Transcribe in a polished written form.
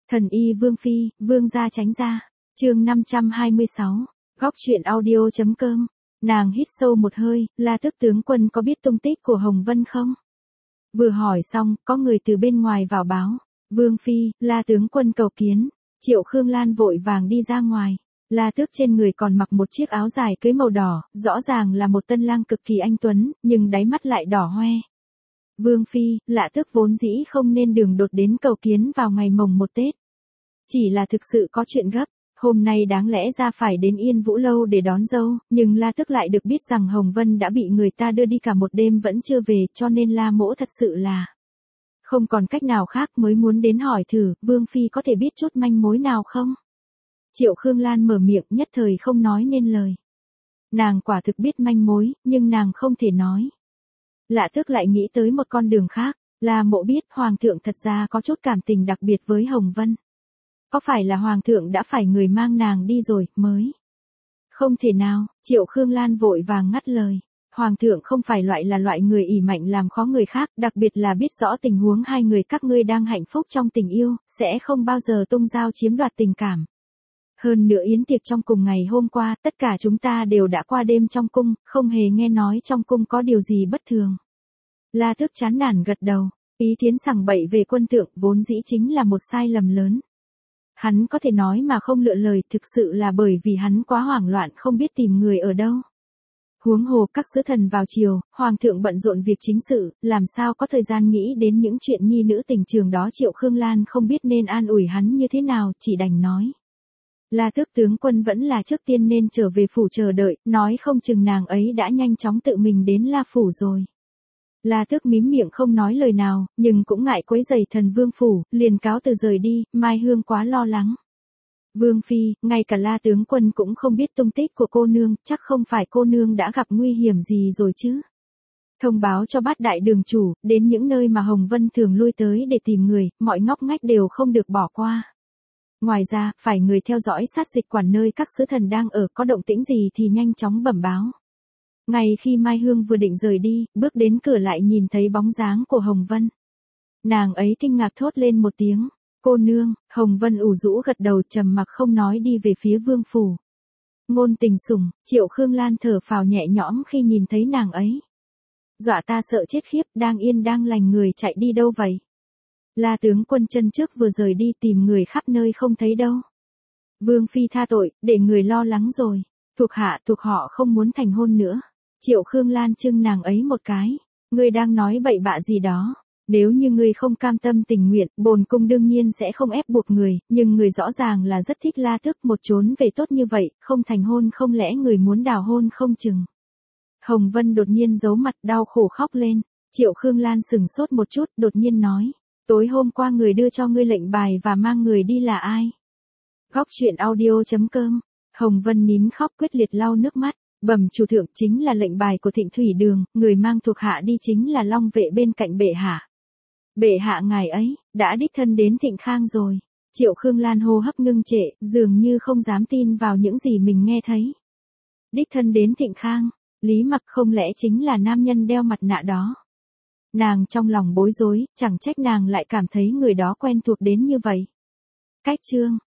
Thần y Vương Phi, Vương gia tránh ra. Chương 526. Góc truyện audio.com. Nàng hít sâu một hơi, La Tước tướng quân có biết tung tích của Hồng Vân không? Vừa hỏi xong, có người từ bên ngoài vào báo. Vương Phi, La tướng quân cầu kiến. Triệu Khương Lan vội vàng đi ra ngoài. La Tước trên người còn mặc một chiếc áo dài cưới màu đỏ, rõ ràng là một tân lang cực kỳ anh tuấn, nhưng đáy mắt lại đỏ hoe. Vương Phi, La Tước vốn dĩ không nên đường đột đến cầu kiến vào ngày mồng 1 Tết. Chỉ là thực sự có chuyện gấp, hôm nay đáng lẽ ra phải đến Yên Vũ Lâu để đón dâu, nhưng La Tước lại được biết rằng Hồng Vân đã bị người ta đưa đi cả một đêm vẫn chưa về, cho nên La mỗ thật sự là không còn cách nào khác mới muốn đến hỏi thử, Vương Phi có thể biết chút manh mối nào không? Triệu Khương Lan mở miệng nhất thời không nói nên lời. Nàng quả thực biết manh mối, nhưng nàng không thể nói. La Tước lại nghĩ tới một con đường khác, La mỗ biết Hoàng thượng thật ra có chút cảm tình đặc biệt với Hồng Vân. Có phải là Hoàng thượng đã phải người mang nàng đi rồi, mới? Không thể nào, Triệu Khương Lan vội vàng ngắt lời. Hoàng thượng không phải là loại người ỷ mạnh làm khó người khác, đặc biệt là biết rõ tình huống hai người các ngươi đang hạnh phúc trong tình yêu, sẽ không bao giờ tung dao chiếm đoạt tình cảm. Hơn nữa yến tiệc trong cùng ngày hôm qua, tất cả chúng ta đều đã qua đêm trong cung, không hề nghe nói trong cung có điều gì bất thường. La Tước chán nản gật đầu, ý kiến sằng bậy về quân thượng vốn dĩ chính là một sai lầm lớn. Hắn có thể nói mà không lựa lời, thực sự là bởi vì hắn quá hoảng loạn không biết tìm người ở đâu. Huống hồ các sứ thần vào chiều, Hoàng thượng bận rộn việc chính sự, làm sao có thời gian nghĩ đến những chuyện nhi nữ tình trường đó. Triệu Khương Lan không biết nên an ủi hắn như thế nào, chỉ đành nói. La Tước tướng quân vẫn là trước tiên nên trở về phủ chờ đợi, nói không chừng nàng ấy đã nhanh chóng tự mình đến La phủ rồi. La Tước mím miệng không nói lời nào, nhưng cũng ngại quấy rầy thần vương phủ, liền cáo từ rời đi. Mai Hương quá lo lắng. Vương Phi, ngay cả La tướng quân cũng không biết tung tích của cô nương, chắc không phải cô nương đã gặp nguy hiểm gì rồi chứ? Thông báo cho Bát đại đường chủ, đến những nơi mà Hồng Vân thường lui tới để tìm người, mọi ngóc ngách đều không được bỏ qua. Ngoài ra, phải người theo dõi sát dịch quản nơi các sứ thần đang ở, có động tĩnh gì thì nhanh chóng bẩm báo. Ngay khi Mai Hương vừa định rời đi, bước đến cửa lại nhìn thấy bóng dáng của Hồng Vân. Nàng ấy kinh ngạc thốt lên một tiếng. Cô nương, Hồng Vân ủ rũ gật đầu trầm mặc không nói đi về phía vương phủ. Ngôn tình sủng, Triệu Khương Lan thở phào nhẹ nhõm khi nhìn thấy nàng ấy. Dọa ta sợ chết khiếp, đang yên đang lành người chạy đi đâu vậy? La tướng quân chân trước vừa rời đi tìm người khắp nơi không thấy đâu. Vương Phi tha tội, để người lo lắng rồi. Thuộc hạ thuộc họ không muốn thành hôn nữa. Triệu Khương Lan chưng nàng ấy một cái. Ngươi đang nói bậy bạ gì đó. Nếu như ngươi không cam tâm tình nguyện, bổn cung đương nhiên sẽ không ép buộc người, nhưng người rõ ràng là rất thích La Tước một trốn về tốt như vậy, không thành hôn không lẽ người muốn đào hôn không chừng. Hồng Vân đột nhiên giấu mặt đau khổ khóc lên. Triệu Khương Lan sừng sốt một chút, đột nhiên nói. Tối hôm qua người đưa cho ngươi lệnh bài và mang người đi là ai? Góc truyện audio.com. Hồng Vân nín khóc quyết liệt lau nước mắt. Bẩm chủ thượng, chính là lệnh bài của Thịnh Thủy Đường, người mang thuộc hạ đi chính là Long vệ bên cạnh bệ hạ. Bệ hạ ngài ấy, đã đích thân đến Thịnh Khang rồi. Triệu Khương Lan hô hấp ngưng trệ, dường như không dám tin vào những gì mình nghe thấy. Đích thân đến Thịnh Khang, Lý Mặc không lẽ chính là nam nhân đeo mặt nạ đó? Nàng trong lòng bối rối, chẳng trách nàng lại cảm thấy người đó quen thuộc đến như vậy. Cách chương